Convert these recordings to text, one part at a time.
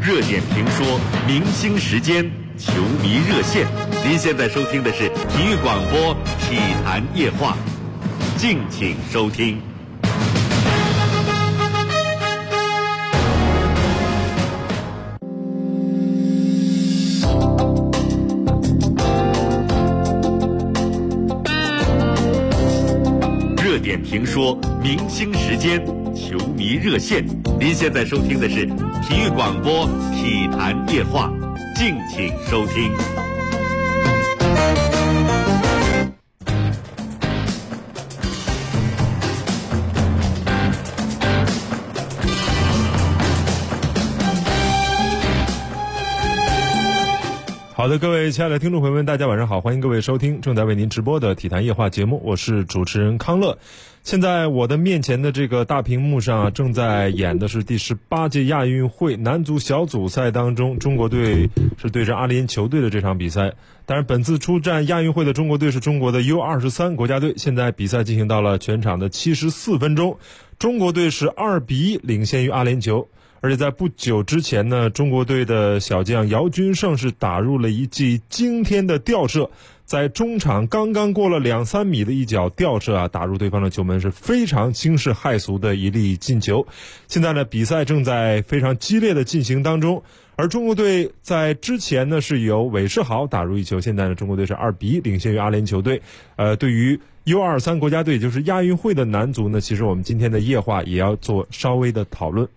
热点评说，明星时间，球迷热线。您现在收听的是体育广播体坛夜话，敬请收听。热点评说，明星时间，球迷热线。您现在收听的是体育广播体坛夜话，敬请收听。 好的，各位亲爱的听众朋友们，大家晚上好，欢迎各位收听正在为您直播的体坛夜话节目，我是主持人康乐。现在我的面前的这个大屏幕上正在演的是第18届亚运会男足小组赛当中，中国队是对阵阿联酋队的这场比赛。当然，本次出战亚运会的中国队是中国的 U23 国家队。现在比赛进行到了全场的74分钟，中国队是2-1领先于阿联酋。而且在不久之前呢，中国队的小将姚军胜是打入了一记惊天的吊射，在中场刚刚过了2-3米的一脚吊射打入对方的球门，是非常惊世骇俗的一粒进球。现在呢，比赛正在非常激烈的进行当中，而中国队在之前呢是由韦世豪打入一球，现在呢中国队是2-1领先于阿联酋队。对于 U23 国家队，就是亚运会的男足呢，其实我们今天的夜话也要做稍微的讨论。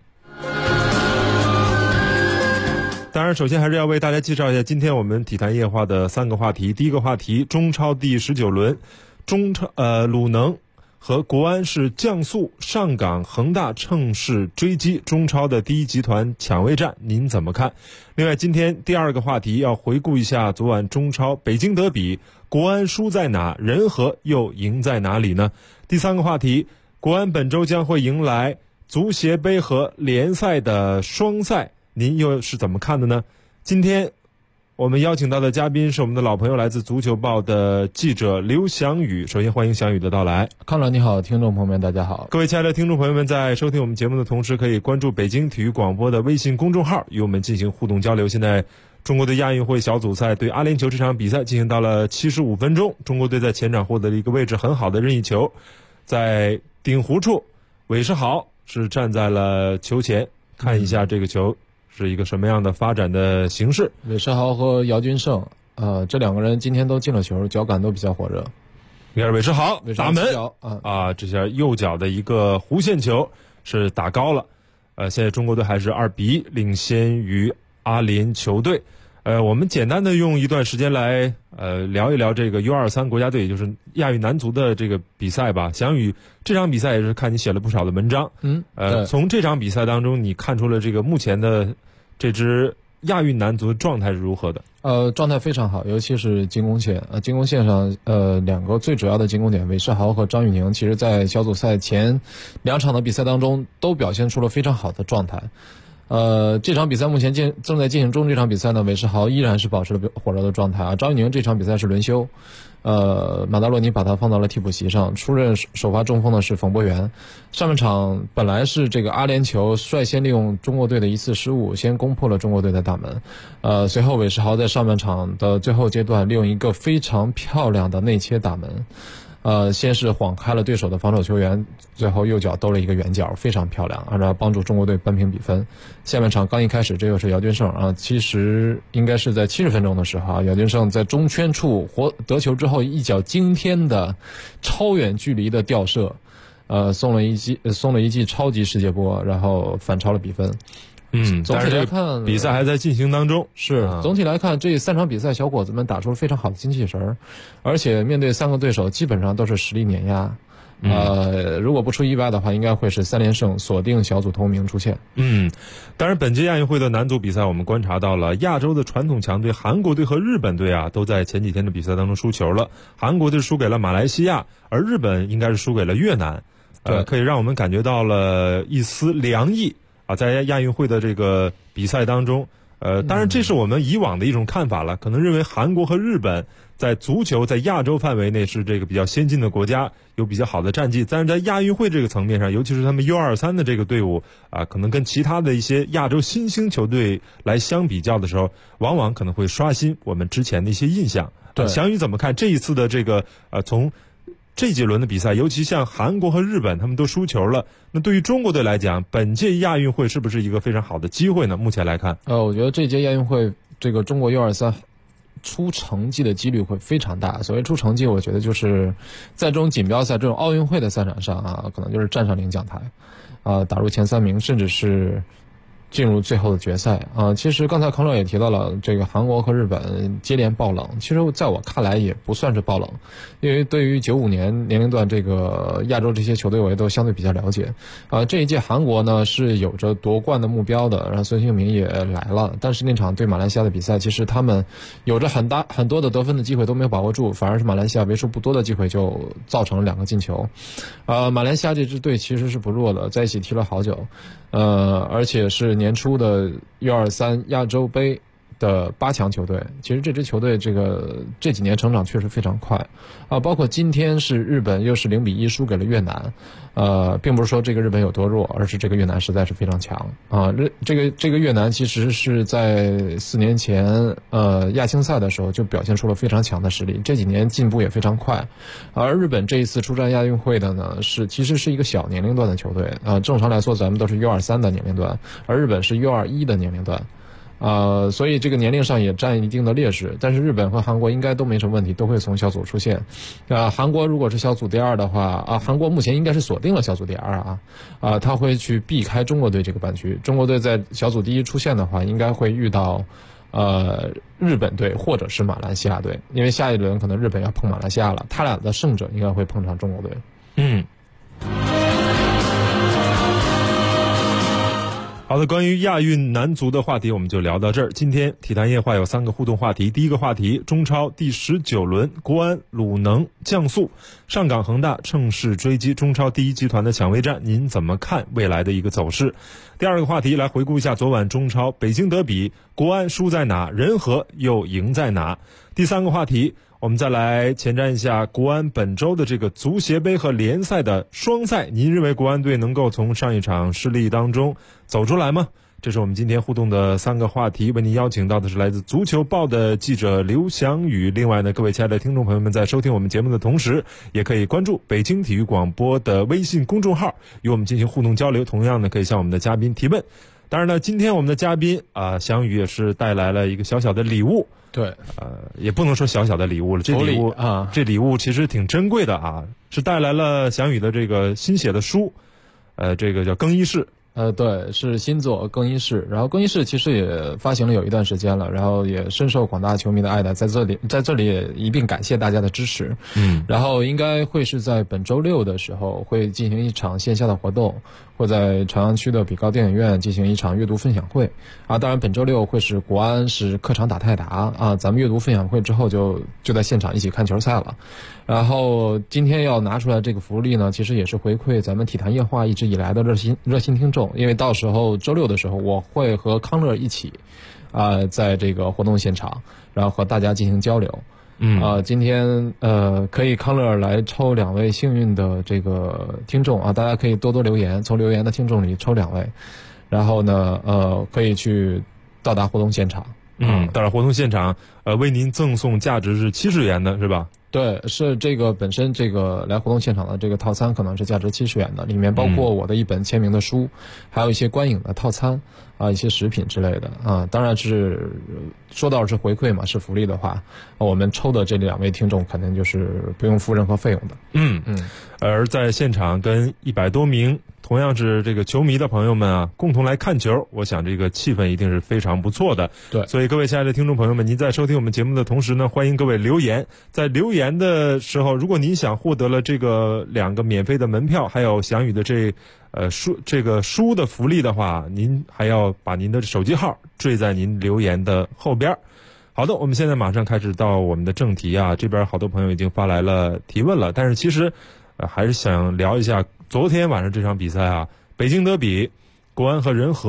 当然，首先还是要为大家介绍一下今天我们体坛夜话的3个话题。第一个话题，中超第19轮，鲁能和国安是降速，上港恒大乘势追击中超的第一集团抢位战，您怎么看？另外，今天第2个话题要回顾一下昨晚中超北京德比，国安输在哪，人和又赢在哪里呢？第3个话题，国安本周将会迎来足协杯和联赛的双赛，您又是怎么看的呢？今天我们邀请到的嘉宾是我们的老朋友，来自足球报的记者刘翔宇。首先欢迎翔宇的到来。 康老你好，听众朋友们大家好。 各位亲爱的听众朋友们，在收听我们节目的同时，可以关注北京体育广播的微信公众号，与我们进行互动交流。现在中国队亚运会小组赛对阿联酋这场比赛进行到了75分钟，中国队在前场获得了一个位置很好的任意球，在顶弧处，韦世豪是站在了球前，看一下这个球是一个什么样的发展的形式。 韦世豪和姚军胜，这2个人今天都进了球，脚感都比较火热。 你看韦世豪打门这下右脚的一个弧线球是打高了。现在中国队还是2-1领先于阿联酋队。我们简单的用一段时间来聊一聊这个 U23 国家队，也就是亚运男足的这个比赛吧。翔宇，这场比赛也是看你写了不少的文章。从这场比赛当中，你看出了这个目前的这支亚运男足的状态是如何的？ 状态非常好，尤其是进攻线。进攻线上2个最主要的进攻点，韦世豪和张玉宁，其实在小组赛前2场的比赛当中都表现出了非常好的状态。这场比赛目前正在进行中，这场比赛呢，韦世豪依然是保持了火热的状态张玉宁这场比赛是轮休，马达洛尼把他放到了替补席上，出任首发中锋的是冯博源。上半场本来是这个阿联酋率先利用中国队的一次失误，先攻破了中国队的大门。随后韦世豪在上半场的最后阶段利用一个非常漂亮的内切打门。先是晃开了对手的防守球员，最后右脚兜了一个圆角，非常漂亮，然后帮助中国队扳平比分。下半场刚一开始，这又是姚军胜其实应该是在70分钟的时候姚军胜在中圈处得球之后，一脚惊天的超远距离的吊射，送了一记超级世界波，然后反超了比分。总体来看， 比赛还在进行当中。 总体来看，这3场比赛小伙子们打出了非常好的精气神，而且面对3个对手基本上都是实力碾压。如果不出意外的话，应该会是3连胜，锁定小组头名出线。 当然本届亚运会的男足比赛，我们观察到了亚洲的传统强队韩国队和日本队都在前几天的比赛当中输球了。韩国队输给了马来西亚，而日本应该是输给了越南。可以让我们感觉到了一丝凉意在亚运会的这个比赛当中， 当然这是我们以往的一种看法了，可能认为韩国和日本在足球在亚洲范围内是这个比较先进的国家，有比较好的战绩，但是在亚运会这个层面上，尤其是他们 U23 的这个队伍啊，可能跟其他的一些亚洲新兴球队来相比较的时候，往往可能会刷新我们之前的一些印象。 对， 翔宇怎么看这一次的这个从这几轮的比赛，尤其像韩国和日本他们都输球了，那对于中国队来讲，本届亚运会是不是一个非常好的机会呢？目前来看， 我觉得这届亚运会这个中国 U23 出成绩的几率会非常大。所谓出成绩，我觉得就是在这种锦标赛、这种奥运会的赛场上啊，可能就是站上领奖台，打入前3名，甚至是进入最后的决赛啊。其实刚才康乐也提到了，这个韩国和日本接连爆冷，其实在我看来也不算是爆冷，因为对于95年年龄段这个亚洲这些球队，我也都相对比较了解。这一届韩国呢是有着夺冠的目标的，然后孙兴民也来了，但是那场对马来西亚的比赛，其实他们有着很多的得分的机会都没有把握住，反而是马来西亚为数不多的机会就造成了2个进球。马来西亚这支队其实是不弱的，在一起踢了好久，而且是年初的 U23 亚洲杯的8强球队。其实这支球队这几年成长确实非常快包括今天是日本又是0-1输给了越南，并不是说这个日本有多弱，而是这个越南实在是非常强这个越南其实是在4年前亚青赛的时候就表现出了非常强的实力，这几年进步也非常快。而日本这一次出战亚运会的呢，其实是一个小年龄段的球队正常来说咱们都是 U23 的年龄段，而日本是 U21 的年龄段。所以这个年龄上也占一定的劣势，但是日本和韩国应该都没什么问题，都会从小组出现。韩国如果是小组第2的话韩国目前应该是锁定了小组第2他会去避开中国队这个半区。中国队在小组第1出现的话，应该会遇到日本队或者是马来西亚队，因为下一轮可能日本要碰马来西亚了，他俩的胜者应该会碰上中国队。 好的，关于亚运男足的话题我们就聊到这儿。今天体坛夜话有3个互动话题。第一个话题，中超第19轮，国安、鲁能、降速，上港恒大乘势追击中超第1集团的抢位战，您怎么看未来的一个走势？第二个话题，来回顾一下昨晚中超北京德比，国安输在哪，人和又赢在哪？第三个话题，我们再来前瞻一下国安本周的这个足协杯和联赛的双赛，您认为国安队能够从上一场失利当中走出来吗？这是我们今天互动的3个话题，为您邀请到的是来自足球报的记者刘翔宇。另外呢，各位亲爱的听众朋友们，在收听我们节目的同时，也可以关注北京体育广播的微信公众号，与我们进行互动交流。同样呢，可以向我们的嘉宾提问。当然呢，今天我们的嘉宾翔宇也是带来了一个小小的礼物。 对， 也不能说小小的礼物了，这礼物其实挺珍贵的是带来了翔宇的这个新写的书，这个叫《更衣室》。 对，是新作《更衣室》，然后《更衣室》其实也发行了有一段时间了，然后也深受广大球迷的爱戴，在这里也一并感谢大家的支持。然后应该会是在本周6的时候会进行一场线下的活动，会在朝阳区的比高电影院进行一场阅读分享会当然本周6会是国安是客场打泰达咱们阅读分享会之后就在现场一起看球赛了。然后今天要拿出来这个福利呢，其实也是回馈咱们体坛夜话一直以来的热心听众，因为到时候周6的时候我会和康乐一起在这个活动现场，然后和大家进行交流。今天可以康乐来抽2位幸运的这个听众大家可以多多留言，从留言的听众里抽2位，然后呢可以去到达活动现场。 到达活动现场为您赠送价值是70元的是吧？ 对，是这个本身这个来活动现场的这个套餐可能是价值70元的，里面包括我的一本签名的书，还有一些观影的套餐一些食品之类的当然是说到是回馈嘛，是福利的话，我们抽的这2位听众肯定就是不用付任何费用的。 而在现场跟100多名同样是这个球迷的朋友们共同来看球，我想这个气氛一定是非常不错的。 对， 所以各位亲爱的听众朋友们，您在收听我们节目的同时呢，欢迎各位留言。在留言的时候，如果您想获得了这个2个免费的门票，还有翔宇的这个书的福利的话，您还要把您的手机号缀在您留言的后边。好的，我们现在马上开始到我们的正题这边好多朋友已经发来了提问了，但是其实还是想聊一下昨天晚上这场比赛北京德比，国安和人和可以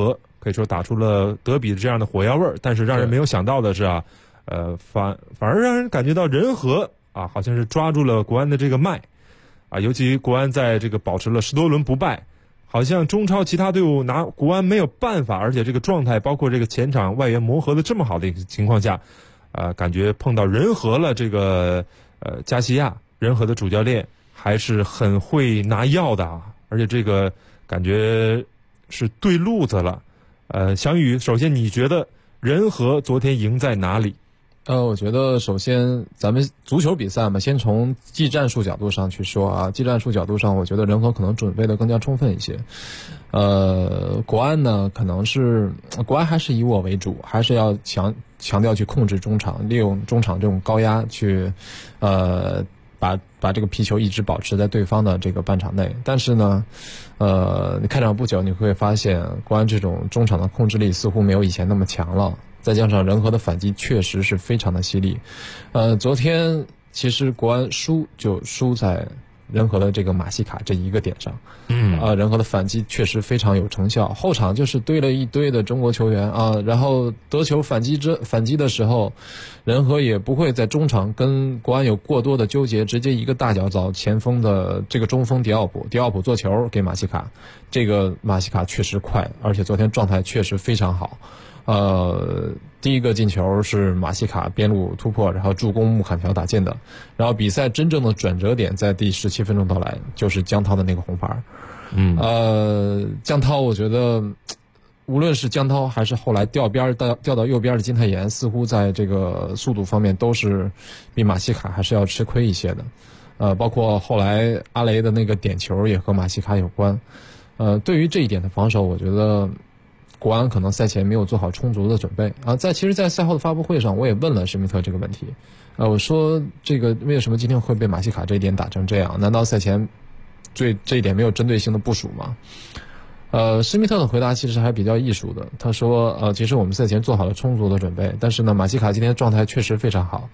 可以说打出了德比这样的火药味儿。但是让人没有想到的是啊，反而让人感觉到仁和啊，好像是抓住了国安的这个脉啊，尤其国安在这个保持了10多轮不败，好像中超其他队伍拿国安没有办法，而且这个状态包括这个前场外援磨合的这么好的一个情况下，感觉碰到仁和了这个加西亚，仁和的主教练还是很会拿药的啊，而且这个感觉是对路子了。翔宇，首先你觉得仁和昨天赢在哪里？ 我觉得首先咱们足球比赛嘛，先从技战术角度上去说啊。技战术角度上，我觉得仁和可能准备的更加充分一些。国安呢，可能是国安还是以我为主，还是要强调去控制中场，利用中场这种高压去，把这个皮球一直保持在对方的这个半场内。但是呢，你开场不久你会发现，国安这种中场的控制力似乎没有以前那么强了。再加上仁和的反击确实是非常的犀利，昨天其实国安输在仁和的这个马西卡这一个点上，仁和的反击确实非常有成效，后场就是堆了一堆的中国球员啊，然后得球反击的时候，仁和也不会在中场跟国安有过多的纠结，直接一个大脚找前锋的这个中锋迪奥普做球给马西卡，这个马西卡确实快，而且昨天状态确实非常好。第一个进球是马西卡边路突破，然后助攻穆坎条打进的。然后比赛真正的转折点在第17分钟到来，就是江涛的那个红牌。江涛我觉得，无论是江涛还是后来调到右边的金泰妍，似乎在这个速度方面都是比马西卡还是要吃亏一些的。包括后来阿雷的那个点球也和马西卡有关。对于这一点的防守，我觉得国安可能赛前没有做好充足的准备啊。其实，在赛后的发布会上，我也问了施密特这个问题，我说这个为什么今天会被马西卡这一点打成这样？难道赛前这一点没有针对性的部署吗？施密特的回答其实还比较艺术的，他说其实我们赛前做好了充足的准备，但是呢，马西卡今天状态确实非常好。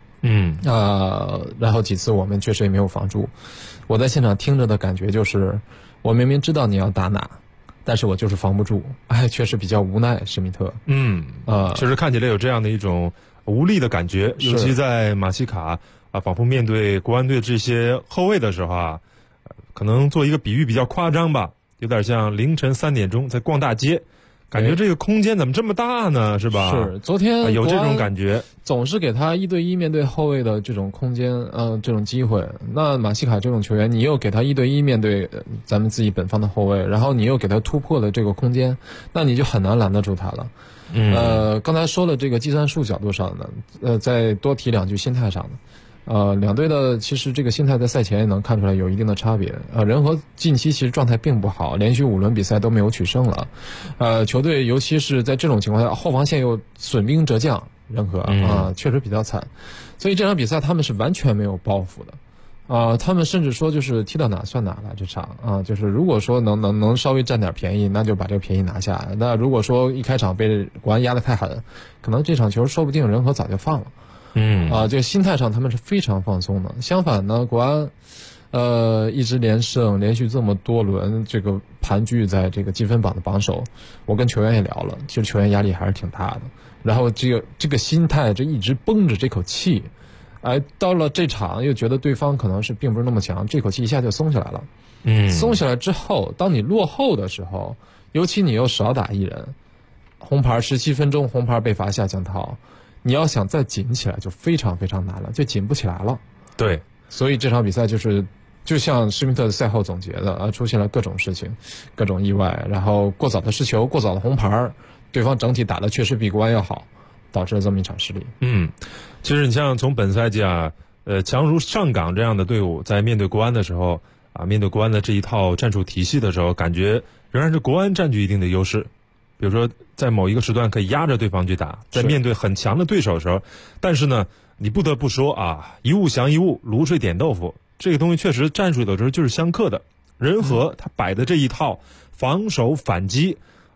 然后几次我们确实也没有防住。我在现场听着的感觉就是，我明明知道你要打哪，但是我就是防不住，确实比较无奈，施密特。 确实看起来有这样的一种无力的感觉，尤其在马西卡仿佛面对国安队这些后卫的时候啊，可能做一个比喻比较夸张吧，有点像凌晨3点钟在逛大街，感觉这个空间怎么这么大呢？是吧？ 是，昨天有这种感觉， 总是给他1对1面对后卫的这种空间，这种机会。那马西卡这种球员，你又给他1对1面对咱们自己本方的后卫，然后你又给他突破的这个空间，那你就很难拦得住他了。刚才说了这个计算术角度上的，再多提2句心态上的。两队的其实这个心态在赛前也能看出来有一定的差别。仁和近期其实状态并不好，连续5轮比赛都没有取胜了。球队尤其是在这种情况下，后防线又损兵折将，仁和确实比较惨。所以这场比赛他们是完全没有包袱的。他们甚至说就是踢到哪算哪了，这场就是如果说能稍微占点便宜，那就把这个便宜拿下。那如果说一开场被国安压得太狠，可能这场球说不定仁和早就放了。这个心态上他们是非常放松的。相反呢，国安一直连胜，连续这么多轮这个盘踞在这个积分榜的榜首，我跟球员也聊了，其实球员压力还是挺大的。然后这个心态这一直绷着这口气，到了这场又觉得对方可能是并不是那么强，这口气一下就松下来了。松下来之后，当你落后的时候，尤其你又少打1人，红牌17分钟红牌被罚下江涛，你要想再紧起来就非常非常难了，就紧不起来了。 对， 所以这场比赛就像施密特赛后总结的出现了各种事情，各种意外，然后过早的失球，过早的红牌，对方整体打的确实比国安要好，导致了这么一场失利。 其实你像从本赛季强如上港这样的队伍，在面对国安的时候面对国安的这一套战术体系的时候，感觉仍然是国安占据一定的优势。比如说在某一个时段可以压着对方去打，在面对很强的对手的时候，但是呢，你不得不说一物降一物，卤水点豆腐，这个东西确实战术有的时候就是相克的。仁和他摆的这一套防守反击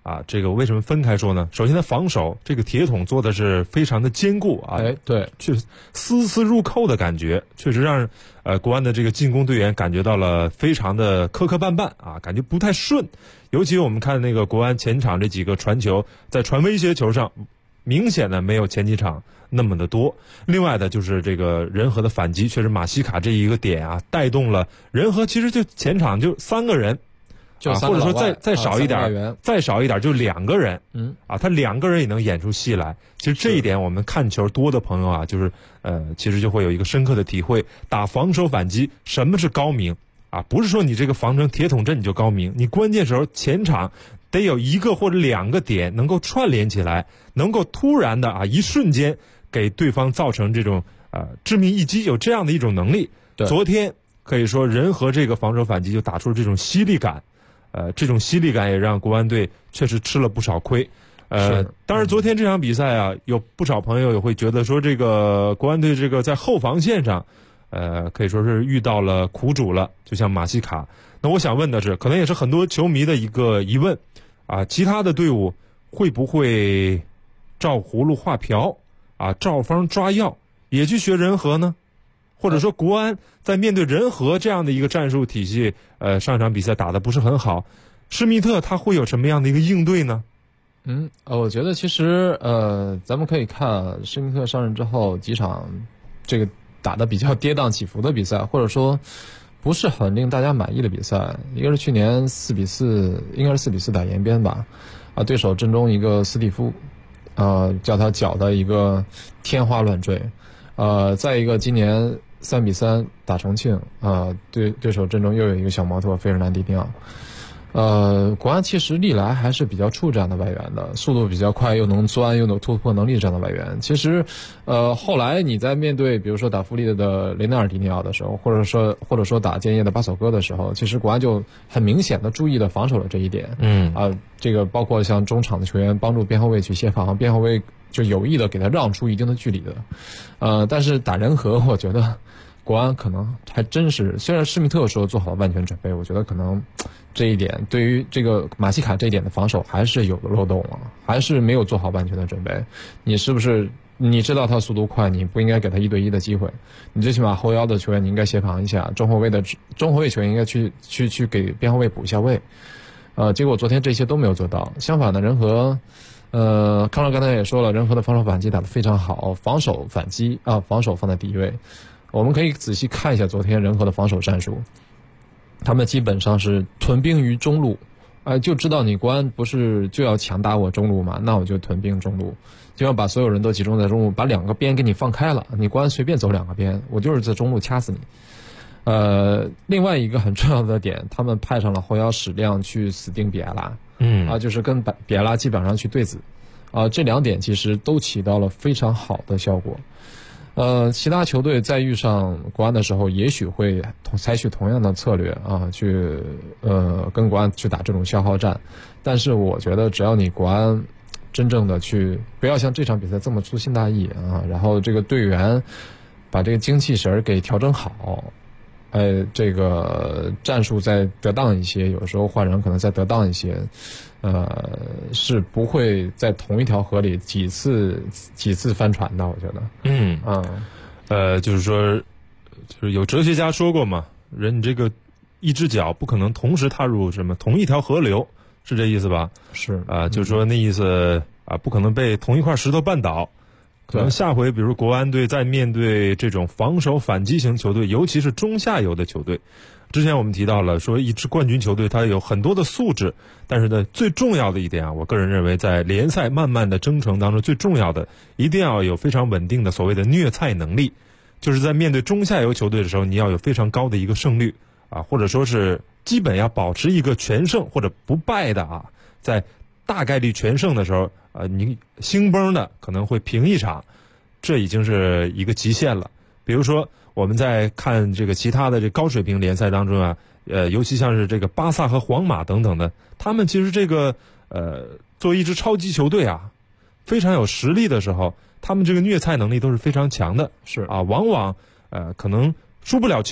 啊，这个为什么分开说呢？首先，他防守这个铁桶做的是非常的坚固啊， 对， 确丝丝入扣的感觉，确实让国安的这个进攻队员感觉到了非常的磕磕绊绊啊，感觉不太顺。尤其我们看那个国安前场这几个传球，在传威胁球上，明显的没有前几场那么的多。另外的就是这个人和的反击，确实马西卡这一个点啊，带动了人和，其实就前场就3个人。或者说再少一点，再少一点就2个人，他2个人也能演出戏来。其实这一点我们看球多的朋友啊，就是其实就会有一个深刻的体会。打防守反击，什么是高明啊？不是说你这个防成铁桶阵你就高明，你关键时候前场得有1个或者2个点能够串联起来，能够突然的一瞬间给对方造成这种致命一击，有这样的一种能力。昨天可以说人和这个防守反击就打出了这种犀利感。这种犀利感也让国安队确实吃了不少亏。当然昨天这场比赛啊，有不少朋友也会觉得说，这个国安队这个在后防线上，可以说是遇到了苦主了，就像马西卡。那我想问的是，可能也是很多球迷的一个疑问啊，其他的队伍会不会照葫芦画瓢啊，照方抓药，也去学人和呢？或者说国安在面对人和这样的一个战术体系，上场比赛打得不是很好，施密特他会有什么样的一个应对呢？ 我觉得其实咱们可以看施密特上任之后几场这个打得比较跌宕起伏的比赛，或者说不是很令大家满意的比赛。一个是去年4-4，应该是4-4打延边吧，对手阵中一个斯蒂夫，叫他搅的一个天花乱坠。再一个今年3-3打重庆，对手阵中又有一个小毛头费尔南迪尼奥。国安其实历来还是比较怵这样的外援的，速度比较快，又能钻，又有突破能力这样的外援。其实，后来你在面对比如说打富力的雷纳尔迪尼奥的时候，或者说打建业的巴索戈的时候，其实国安就很明显的注意了防守的这一点。这个包括像中场的球员帮助边后卫去协防，边后卫就有意的给他让出一定的距离的。但是打人和，我觉得国安可能还真是，虽然施密特说做好了万全准备，我觉得可能这一点对于这个马西卡这一点的防守还是有漏洞了，还是没有做好万全的准备。你是不是你知道他速度快，你不应该给他1对1的机会，你最起码后腰的球员你应该协防一下，中后卫球员应该去给边后卫补一下位。结果昨天这些都没有做到。相反的，人和康乐刚才也说了，人和的防守反击打得非常好，防守反击防守放在第一位。我们可以仔细看一下昨天人和的防守战术，他们基本上是屯兵于中路，就知道你国安不是就要强打我中路嘛，那我就屯兵中路，就要把所有人都集中在中路，把2个边给你放开了，你国安随便走2个边，我就是在中路掐死你。另外一个很重要的点，他们派上了后腰矢亮去死盯比埃拉，就是跟比埃拉基本上去对子，这2点其实都起到了非常好的效果。其他球队在遇上国安的时候，也许会采取同样的策略去跟国安去打这种消耗战，但是我觉得只要你国安真正的去，不要像这场比赛这么粗心大意然后这个队员把这个精气神给调整好。这个战术再得当一些，有时候换人可能再得当一些，是不会在同一条河里几次翻船的，我觉得。 就是说，就是有哲学家说过嘛，人你这个一只脚不可能同时踏入什么同一条河流，是这意思吧？ 是就是说那意思不可能被同一块石头绊倒。可能下回比如国安队在面对这种防守反击型球队，尤其是中下游的球队，之前我们提到了说一支冠军球队它有很多的素质，但是呢最重要的一点我个人认为在联赛慢慢的征程当中，最重要的一定要有非常稳定的所谓的虐菜能力，就是在面对中下游球队的时候，你要有非常高的一个胜率或者说是基本要保持一个全胜或者不败的在大概率全胜的时候你兴崩的可能会平一场，这已经是一个极限了。比如说我们在看这个其他的这高水平联赛当中尤其像是这个巴萨和皇马等等的，他们其实这个作为一支超级球队非常有实力的时候，他们这个虐菜能力都是非常强的， 是往往可能输不了球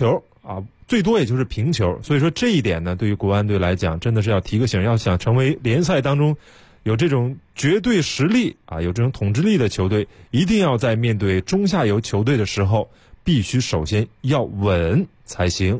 最多也就是平球。所以说这一点呢，对于国安队来讲，真的是要提个醒，要想成为联赛当中有这种绝对实力有这种统治力的球队，一定要在面对中下游球队的时候，必须首先要稳才行。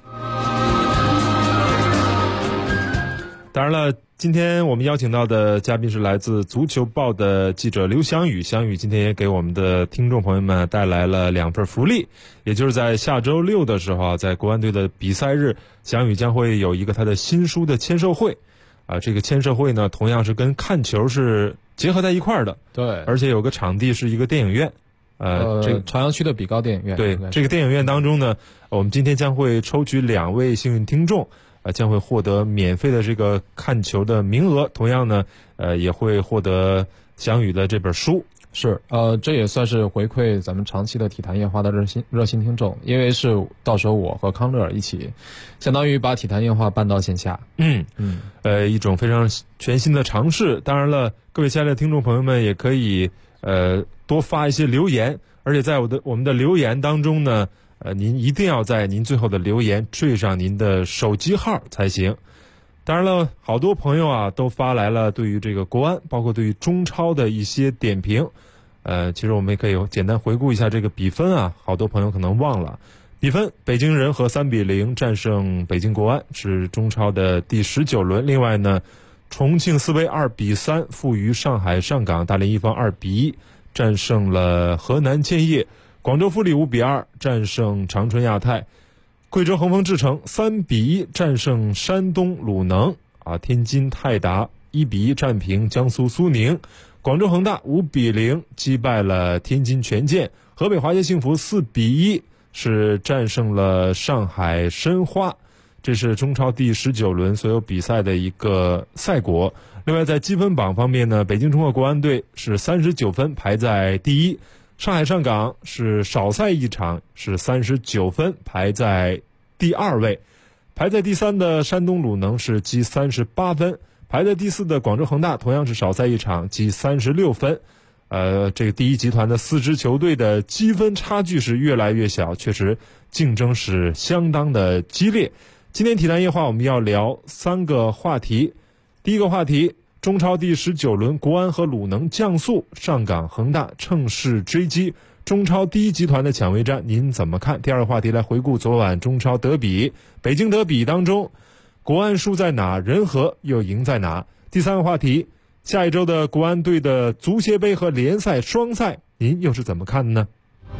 当然了，今天我们邀请到的嘉宾是来自足球报的记者刘翔宇。翔宇今天也给我们的听众朋友们带来了2份福利，也就是在下周6的时候在国安队的比赛日，翔宇将会有一个他的新书的签售会。这个签售会呢，同样是跟看球是结合在一块儿的。 对， 而且有个场地是一个电影院。 这个朝阳区的比高电影院。 对，这个电影院当中呢，我们今天将会抽取2位幸运听众。将会获得免费的这个看球的名额，同样呢，也会获得翔宇的这本书。 是，这也算是回馈咱们长期的体坛夜话的热心听众，因为是到时候我和康乐一起，相当于把体坛夜话搬到线下。 一种非常全新的尝试。当然了，各位亲爱的听众朋友们也可以多发一些留言，而且在我们的留言当中呢。您一定要在您最后的留言缀上您的手机号才行。当然了，好多朋友都发来了对于这个国安，包括对于中超的一些点评。其实我们也可以简单回顾一下这个比分好多朋友可能忘了。比分，北京人和3-0战胜北京国安，是中超的第19轮。另外呢，重庆斯威2-3负于上海上港，大连一方2-1战胜了河南建业。广州富力5-2战胜长春亚泰，贵州恒丰智诚3-1战胜山东鲁能天津泰达1-1战平江苏苏宁，广州恒大5-0击败了天津权健，河北华协幸福4-1是战胜了上海申花。这是中超第19轮所有比赛的一个赛果。另外在积分榜方面呢，北京中赫国安队是39分排在第一，上海上港是少赛一场，是39分排在第2位。排在第3的山东鲁能是积38分，排在第4的广州恒大同样是少赛一场，积36分。这个第一集团的4支球队的积分差距是越来越小，确实竞争是相当的激烈。今天体坛夜话我们要聊3个话题。第一个话题，中超第19轮，国安和鲁能降速，上港恒大乘势追击，中超第一集团的抢位战您怎么看？第二个话题来回顾昨晚中超德比，北京德比当中，国安输在哪，人和又赢在哪？第三个话题，下一周的国安队的足协杯和联赛双赛，您又是怎么看呢？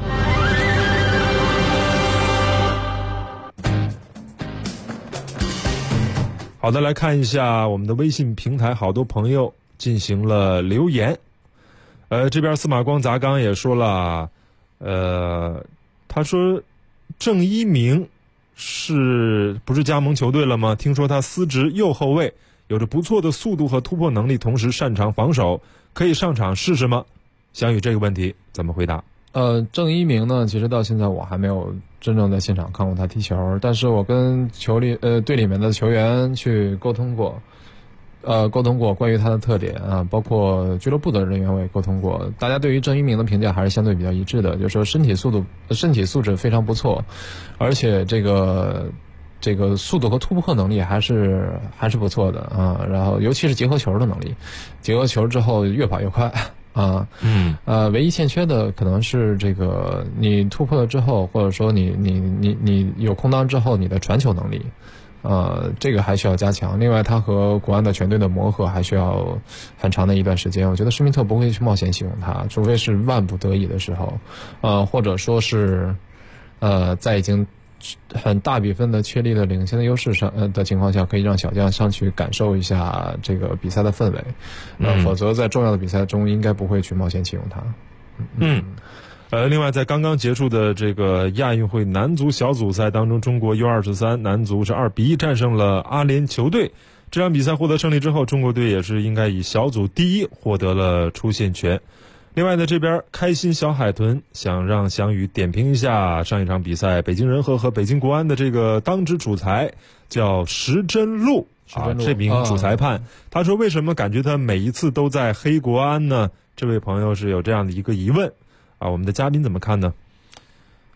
好的，来看一下我们的微信平台，好多朋友进行了留言。这边司马光砸缸也说了，他说郑一鸣是不是加盟球队了吗？听说他司职右后卫，有着不错的速度和突破能力，同时擅长防守，可以上场试试吗？翔宇这个问题怎么回答？ 郑一鸣呢，其实到现在我还没有真正在现场看过他踢球，但是我跟队里面的球员去沟通过关于他的特点啊，包括俱乐部的人员我也沟通过，大家对于郑一鸣的评价还是相对比较一致的，就是说身体素质非常不错，而且这个速度和突破能力还是不错的啊，然后尤其是结合球的能力，结合球之后越跑越快。唯一欠缺的可能是这个你突破了之后，或者说你有空当之后你的传球能力，这个还需要加强。另外他和国安的全队的磨合还需要很长的一段时间，我觉得施密特不会去冒险启用他，除非是万不得已的时候，或者说是在已经很大比分的确立的领先的优势上的情况下，可以让小将上去感受一下这个比赛的氛围，否则在重要的比赛中应该不会去冒险启用他。 另外在刚刚结束的这个亚运会男足小组赛当中，中国 U23 男足是2-1战胜了阿联酋队。这场比赛获得胜利之后，中国队也是应该以小组第一获得了出线权。另外呢，这边开心小海豚想让翔宇点评一下上一场比赛北京人和北京国安的这个当值主裁叫石真路这名主裁判，他说为什么感觉他每一次都在黑国安呢？这位朋友是有这样的一个疑问我们的嘉宾怎么看呢？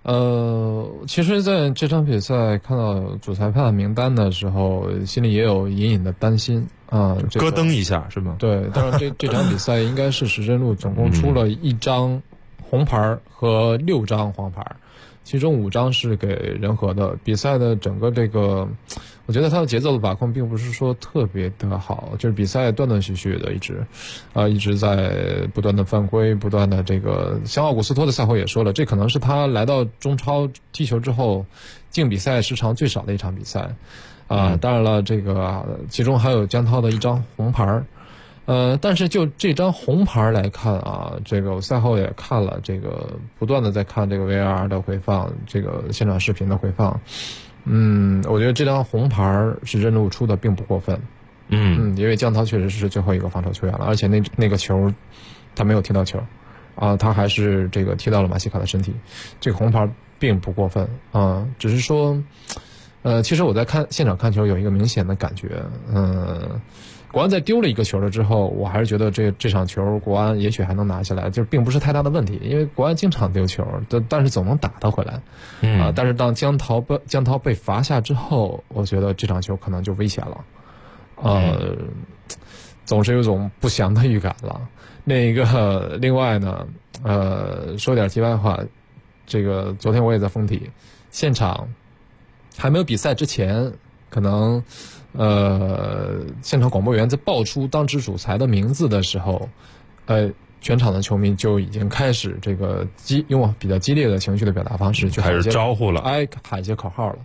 其实在这场比赛看到主裁判名单的时候，心里也有隐隐的担心啊， 咯噔一下是吗？ 对，当然这场比赛应该是石珍路总共出了1张红牌和6张黄牌，其中5张是给仁和的。比赛的整个这个，我觉得他的节奏的把控并不是说特别的好，就是比赛断断续续的一直在不断的犯规，不断的这个，像奥古斯托的赛后也说了，这可能是他来到中超踢球之后净比赛时长最少的一场比赛。当然了，这个其中还有江涛的1张红牌。但是就这张红牌来看啊，这个我赛后也看了，这个不断的在看这个 VAR 的回放，这个现场视频的回放。我觉得这张红牌是任路出的并不过分。因为江涛确实是最后一个防守球员了，而且那个球他没有踢到球啊，他还是这个踢到了马西卡的身体，这个红牌并不过分啊，只是说其实我在现场看球有一个明显的感觉，国安在丢了一个球了之后，我还是觉得这场球国安也许还能拿下来，就是并不是太大的问题，因为国安经常丢球，但是总能打得回来。但是当江涛被罚下之后，我觉得这场球可能就危险了。总是有种不祥的预感了。另外呢，说点题外话，这个昨天我也在丰体现场，还没有比赛之前，可能现场广播员在报出当值主裁的名字的时候，全场的球迷就已经开始这个用比较激烈的情绪的表达方式去开始招呼了， 喊一些口号了。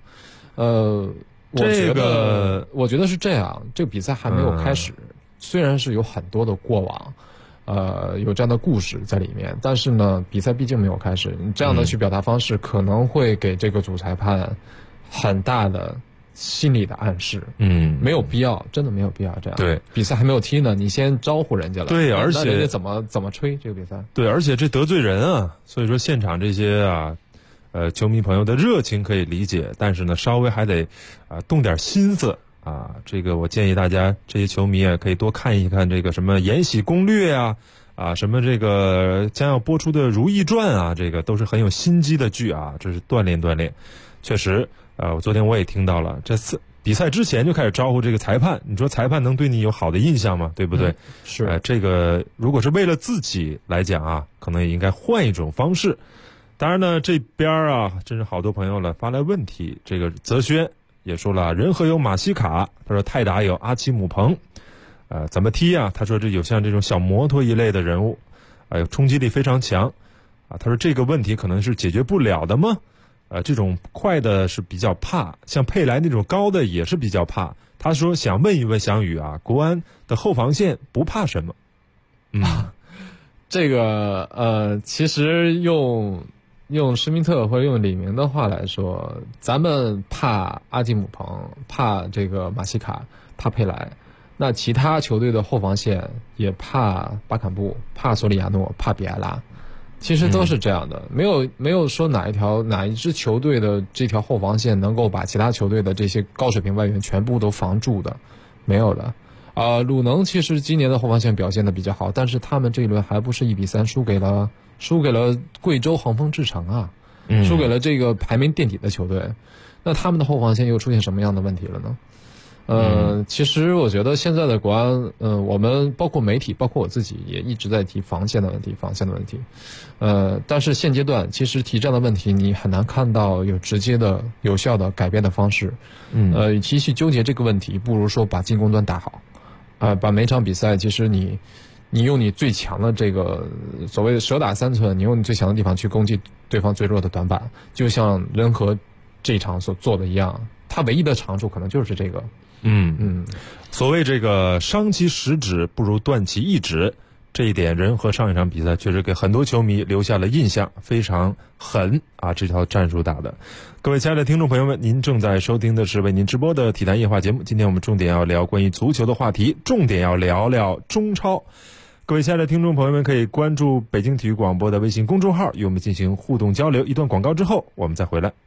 我觉得是这样，这个比赛还没有开始，虽然是有很多的过往，有这样的故事在里面，但是呢，比赛毕竟没有开始，你这样的去表达方式可能会给这个主裁判很大的心理的暗示。没有必要，真的没有必要这样。 对， 比赛还没有踢呢，你先招呼人家了。 对，而且那人家怎么吹这个比赛？ 对，而且这得罪人啊，所以说现场这些球迷朋友的热情可以理解，但是呢，稍微还得动点心思啊。这个我建议大家这些球迷可以多看一看这个什么《延禧攻略》什么这个将要播出的《如懿传》啊，这个都是很有心机的剧啊，这是锻炼锻炼。确实，昨天我也听到了，这次比赛之前就开始招呼这个裁判，你说裁判能对你有好的印象吗？对不对？ 是。 这个如果是为了自己来讲啊，可能也应该换一种方式。当然呢，这边真是好多朋友了发来问题。这个泽轩也说了，仁和有马西卡，他说泰达有阿奇姆彭，怎么踢啊？他说这有像这种小摩托一类的人物，冲击力非常强啊。他说这个问题可能是解决不了的吗？这种快的是比较怕，像佩莱那种高的也是比较怕。他说想问一问翔宇啊，国安的后防线不怕什么？ 这个其实用施密特或者用李明的话来说，咱们怕阿基姆彭，怕这个马西卡，怕佩莱，那其他球队的后防线也怕巴坎布，怕索里亚诺，怕比埃拉，其实都是这样的，没有说哪一支球队的这条后防线能够把其他球队的这些高水平外援全部都防住的，没有的。鲁能其实今年的后防线表现的比较好，但是他们这一轮还不是1-3输给了贵州恒丰智诚啊，输给了这个排名垫底的球队，那他们的后防线又出现什么样的问题了呢？其实我觉得现在的国安，我们包括媒体，包括我自己也一直在提防线的问题。但是现阶段其实提这样的问题，你很难看到有直接的、有效的改变的方式。与其去纠结这个问题，不如说把进攻端打好。把每场比赛，其实你用你最强的这个所谓的蛇打3寸，你用你最强的地方去攻击对方最弱的短板，就像仁和这一场所做的一样，他唯一的长处可能就是这个。 所谓这个伤其十指不如断其一指，这一点仁和上一场比赛确实给很多球迷留下了印象，非常狠啊！这条战术打的。各位亲爱的听众朋友们，您正在收听的是为您直播的体坛夜话节目。今天我们重点要聊关于足球的话题，重点要聊聊中超。各位亲爱的听众朋友们，可以关注北京体育广播的微信公众号，与我们进行互动交流。一段广告之后，我们再回来。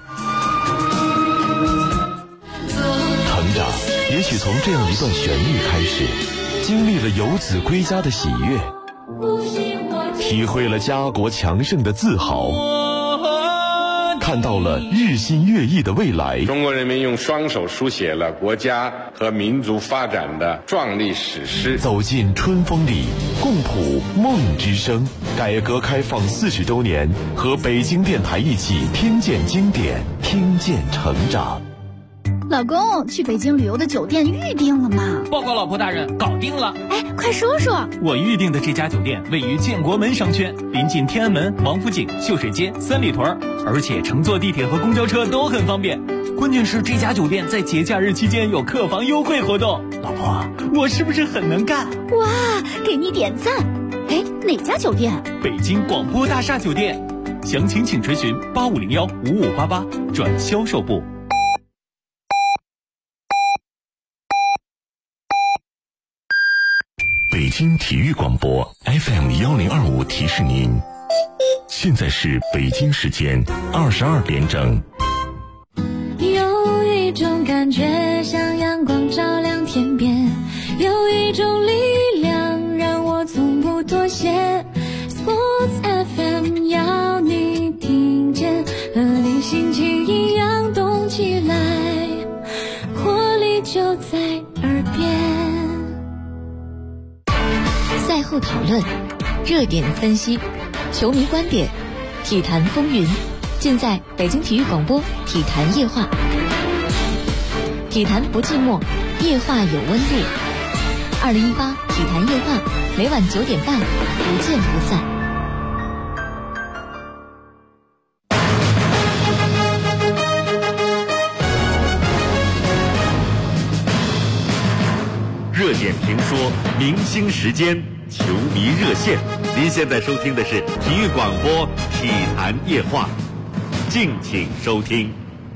成长也许从这样一段旋律开始，经历了游子归家的喜悦，体会了家国强盛的自豪。 看到了日新月异的未来。 中国人民用双手书写了国家和民族发展的壮丽史诗。 走进春风里，共谱梦之声。改革开放40周年，和北京电台一起听见经典，听见成长。 老公，去北京旅游的酒店预定了吗？ 报告老婆大人，搞定了。 哎，快说说。 我预定的这家酒店位于建国门商圈，临近天安门、王府井、秀水街、三里屯，而且乘坐地铁和公交车都很方便。关键是这家酒店在节假日期间有客房优惠活动。老婆，我是不是很能干？ 哇，给你点赞。哎，哪家酒店？ 北京广播大厦酒店。详情请垂询8501-5588转销售部。 北京体育广播 FM1025提示您，现在是北京时间22点整。 有一种感觉像阳光照亮天边，有一种力量让我从不妥协。 Sports FM 要你听见，和你心情一样动起来，活力就在耳边。 赛后讨论，热点分析，球迷观点，体坛风云，尽在北京体育广播体坛夜话。体坛不寂寞，夜话有温度。2018体坛夜话，每晚9点半，不见不散。 热点评说，明星时间，球迷热线。您现在收听的是体育广播体坛夜话，敬请收听。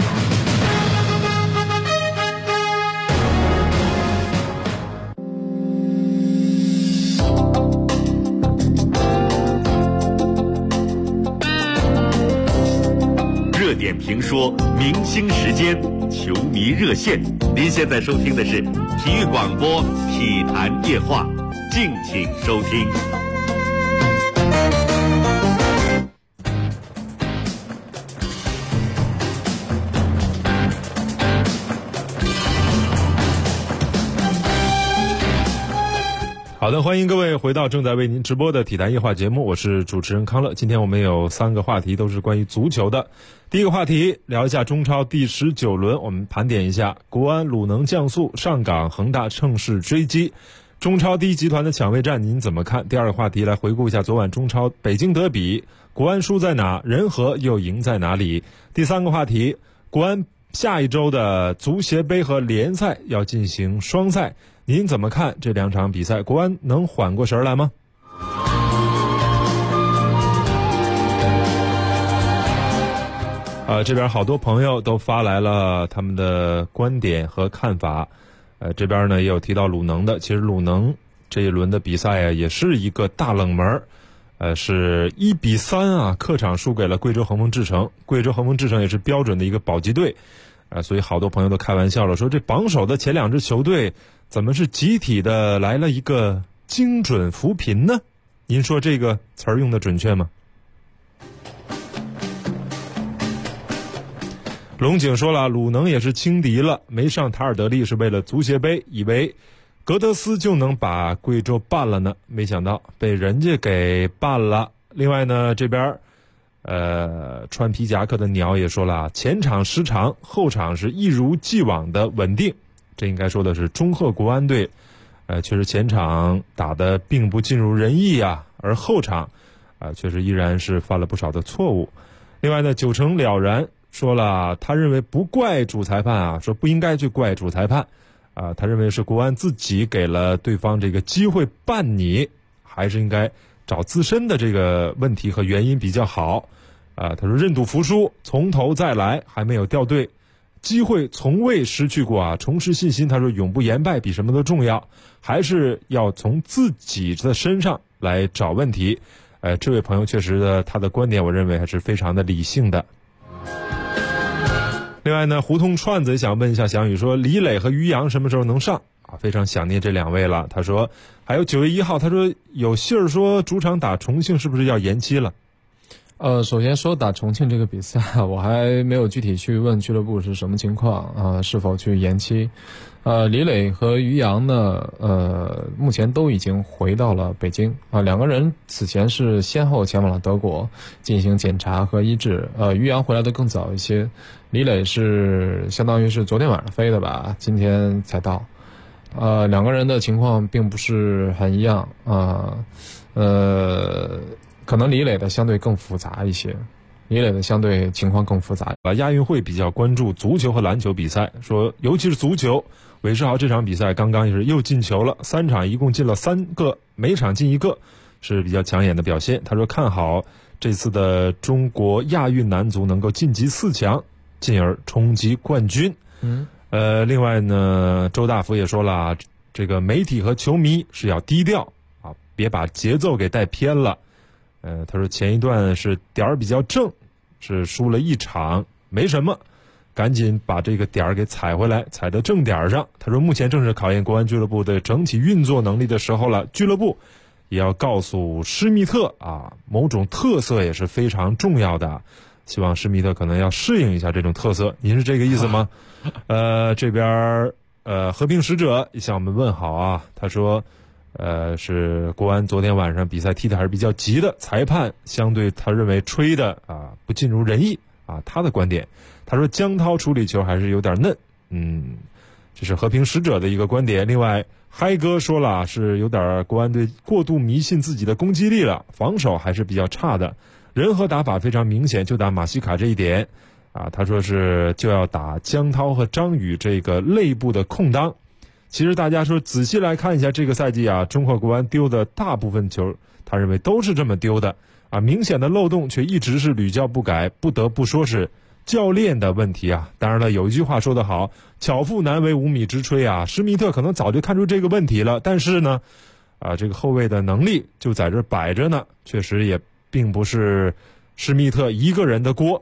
热点评说，明星时间，球迷热线。您现在收听的是体育广播体坛夜话，敬请收听。 好的，欢迎各位回到正在为您直播的体坛夜话节目，我是主持人康乐。今天我们有3个话题，都是关于足球的。第一个话题，聊一下中超第19轮，我们盘点一下国安、鲁能降速，上港、恒大乘势追击，中超第一集团的抢位战您怎么看？第二个话题，来回顾一下昨晚中超北京德比，国安输在哪，人和又赢在哪里？第三个话题，国安下一周的足协杯和联赛要进行双赛，您怎么看这2场比赛？国安能缓过神来吗？这边好多朋友都发来了他们的观点和看法。这边呢也有提到鲁能的，其实鲁能这一轮的比赛啊也是一个大冷门，是1-3啊，客场输给了贵州恒丰智诚。贵州恒丰智诚也是标准的一个保级队，所以好多朋友都开玩笑了，说这榜首的前2支球队怎么是集体的来了一个精准扶贫呢？您说这个词儿用的准确吗？龙井说了，鲁能也是轻敌了，没上塔尔德利是为了足协杯，以为格德斯就能把贵州办了呢，没想到被人家给办了。另外呢，这边穿皮夹克的鸟也说了，前场失常，后场是一如既往的稳定。这应该说的是中赫国安队，确实前场打得并不尽如人意啊，而后场确实依然是犯了不少的错误。另外呢，九成了然说了，他认为不怪主裁判啊，说不应该去怪主裁判啊，他认为是国安自己给了对方这个机会办你，还是应该找自身的这个问题和原因比较好啊。他说认赌服输，从头再来，还没有掉队，机会从未失去过啊，重拾信心。他说永不言败比什么都重要，还是要从自己的身上来找问题。这位朋友确实的，他的观点我认为还是非常的理性的。另外呢，胡同串子也想问一下翔宇，说李磊和于洋什么时候能上啊？非常想念这2位了。他说还有9月1号，他说有信儿说主场打重庆是不是要延期了？ 首先说打重庆这个比赛，我还没有具体去问俱乐部是什么情况是否去延期。李磊和于洋呢，目前都已经回到了北京两个人此前是先后前往了德国进行检查和医治。于洋回来的更早一些，李磊是相当于是昨天晚上飞的吧，今天才到。两个人的情况并不是很一样可能李磊的相对更复杂一些，李磊的相对情况更复杂。 亚运会比较关注足球和篮球比赛，说尤其是足球，韦世豪这场比赛刚刚又进球了，3场一共进了3个，每场进1个，是比较抢眼的表现。他说看好这次的中国亚运男足能够晋级4强，进而冲击冠军。另外呢，周大福也说了，这个媒体和球迷是要低调别把节奏给带偏了。他说前一段是点儿比较正，是输了1场，没什么，赶紧把这个点儿给踩回来，踩到正点上。他说目前正是考验国安俱乐部的整体运作能力的时候了，俱乐部也要告诉施密特某种特色也是非常重要的，希望施密特可能要适应一下这种特色。您是这个意思吗？这边和平使者向我们问好他说是国安昨天晚上比赛踢得还是比较急的，裁判相对他认为吹的不尽如人意他的观点。他说江涛处理球还是有点嫩，这是和平使者的一个观点。另外嗨哥说了是有点国安队过度迷信自己的攻击力了，防守还是比较差的，人和打法非常明显，就打马西卡这一点他说是就要打江涛和张宇这个内部的空当。其实大家说仔细来看一下这个赛季中国国安丢的大部分球，他认为都是这么丢的明显的漏洞却一直是屡教不改，不得不说是教练的问题当然了，有一句话说得好，巧妇难为无米之炊施密特可能早就看出这个问题了，但是呢这个后卫的能力就在这摆着呢，确实也并不是施密特一个人的锅。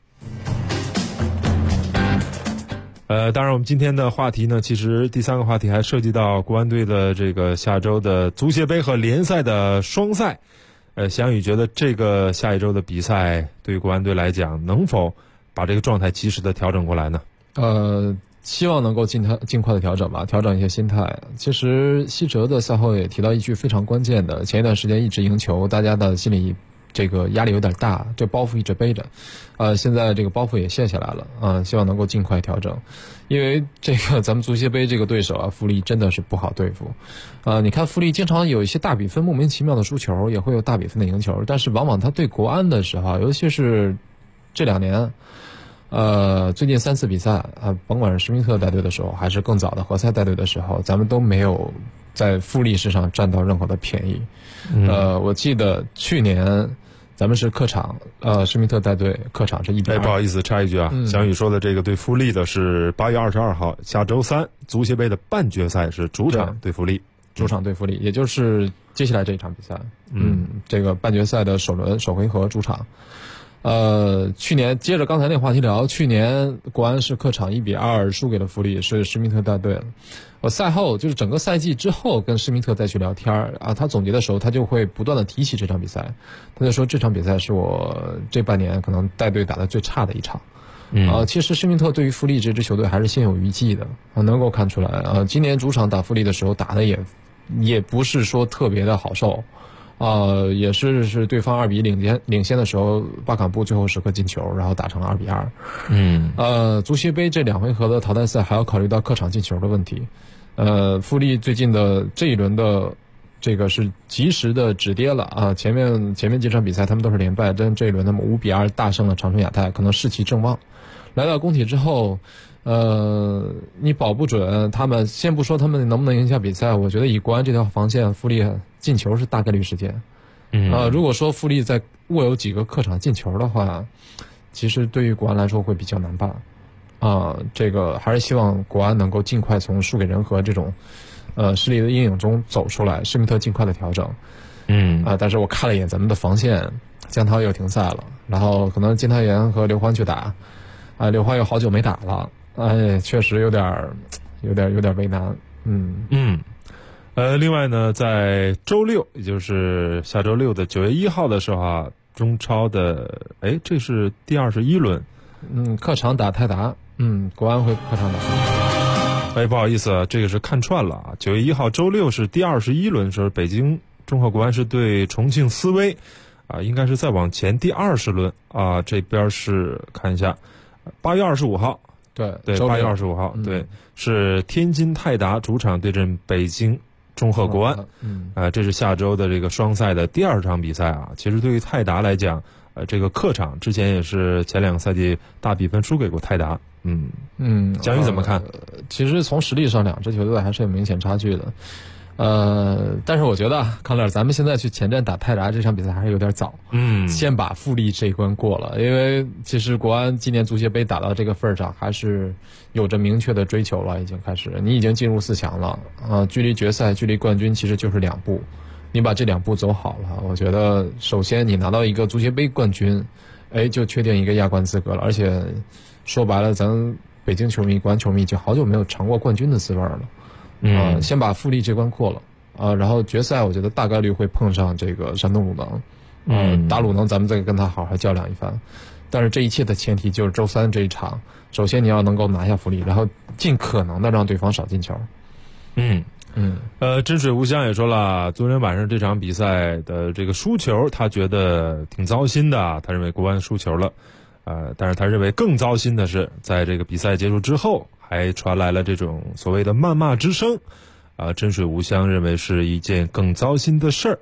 当然我们今天的话题呢，其实第3个话题还涉及到国安队的这个下周的足协杯和联赛的双赛。翔宇觉得这个下一周的比赛对于国安队来讲，能否把这个状态及时的调整过来呢？ 希望能够尽快的调整吧，调整一些心态。其实西哲的赛后也提到一句非常关键的，前一段时间一直赢球，大家的心理这个压力有点大，这包袱一直背着，现在这个包袱也卸下来了希望能够尽快调整。因为这个咱们足协杯这个对手富力真的是不好对付你看富力经常有一些大比分莫名其妙的输球，也会有大比分的赢球，但是往往他对国安的时候，尤其是这2年最近3次比赛甭管是施密特带队的时候，还是更早的何塞带队的时候，咱们都没有在富力身上占到任何的便宜我记得去年咱们是客场施密特带队客场是1-2。 不好意思插一句翔宇说的这个对富力的是8月22号下周3足协杯的半决赛，是主场对富力， 主场对富力，也就是接下来这一场比赛这个半决赛的首回合主场。去年接着刚才那个话题聊，去年国安是客场1-2输给了富力，是施密特带队了。我赛后就是整个赛季之后跟施密特再去聊天他总结的时候他就会不断的提起这场比赛，他就说这场比赛是我这半年可能带队打得最差的一场。其实施密特对于富力这支球队还是心有余悸的能够看出来今年主场打富力的时候打的也不是说特别的好受也是对方2-1领先的时候，巴坎布最后时刻进球，然后打成了2-2。足协杯这2回合的淘汰赛还要考虑到客场进球的问题。富力最近的这一轮的这个是及时的止跌了前面几场比赛他们都是连败，但这一轮他们5-2大胜了长春亚泰，可能士气正旺。来到工体之后你保不准他们，先不说他们能不能赢下比赛，我觉得以国安这条防线，富力进球是大概率事件。如果说富力在握有几个客场进球的话，其实对于国安来说会比较难办这个还是希望国安能够尽快从输给人和这种失利的阴影中走出来，施密特尽快的调整。但是我看了一眼咱们的防线，江涛又停赛了，然后可能金泰元和刘欢去打刘欢又好久没打了，确实有点为难。 另外呢，在周六，也就是下周六的9月1号的时候中超的，这是第21轮， 客场打泰达，国安会客场打。 不好意思啊，这个是看串了啊。9月1号周六是第21轮，是北京中赫国安是对重庆斯威，应该是再往前第20轮啊。这边是看一下，8月25号，对，8月25号，对，是天津泰达主场对阵北京中赫国安，这是下周的这个双赛的第2场比赛啊。其实对于泰达来讲，这个客场之前也是前2个赛季大比分输给过泰达。蒋宇怎么看？ 其实从实力上，两支球队还是有明显差距的。但是我觉得康乐，咱们现在去前站打泰达这场比赛还是有点早。先把富力这一关过了，因为其实国安今年足协杯打到这个份上，还是有着明确的追求了，已经开始，你已经进入4强了距离决赛、距离冠军其实就是2步，你把这2步走好了，我觉得首先你拿到一个足协杯冠军，就确定一个亚冠资格了，而且说白了，咱北京球迷、国安球迷已经好久没有尝过冠军的滋味了。先把富力这关过了然后决赛我觉得大概率会碰上这个山东鲁能，打鲁能咱们再跟他好好较量一番。但是这一切的前提就是周3这一场，首先你要能够拿下富力，然后尽可能的让对方少进球。 真水无香也说了，昨天晚上这场比赛的这个输球，他觉得挺糟心的，他认为国安输球了。但是他认为更糟心的是，在这个比赛结束之后，还传来了这种所谓的谩骂之声。真水无香认为是一件更糟心的事儿。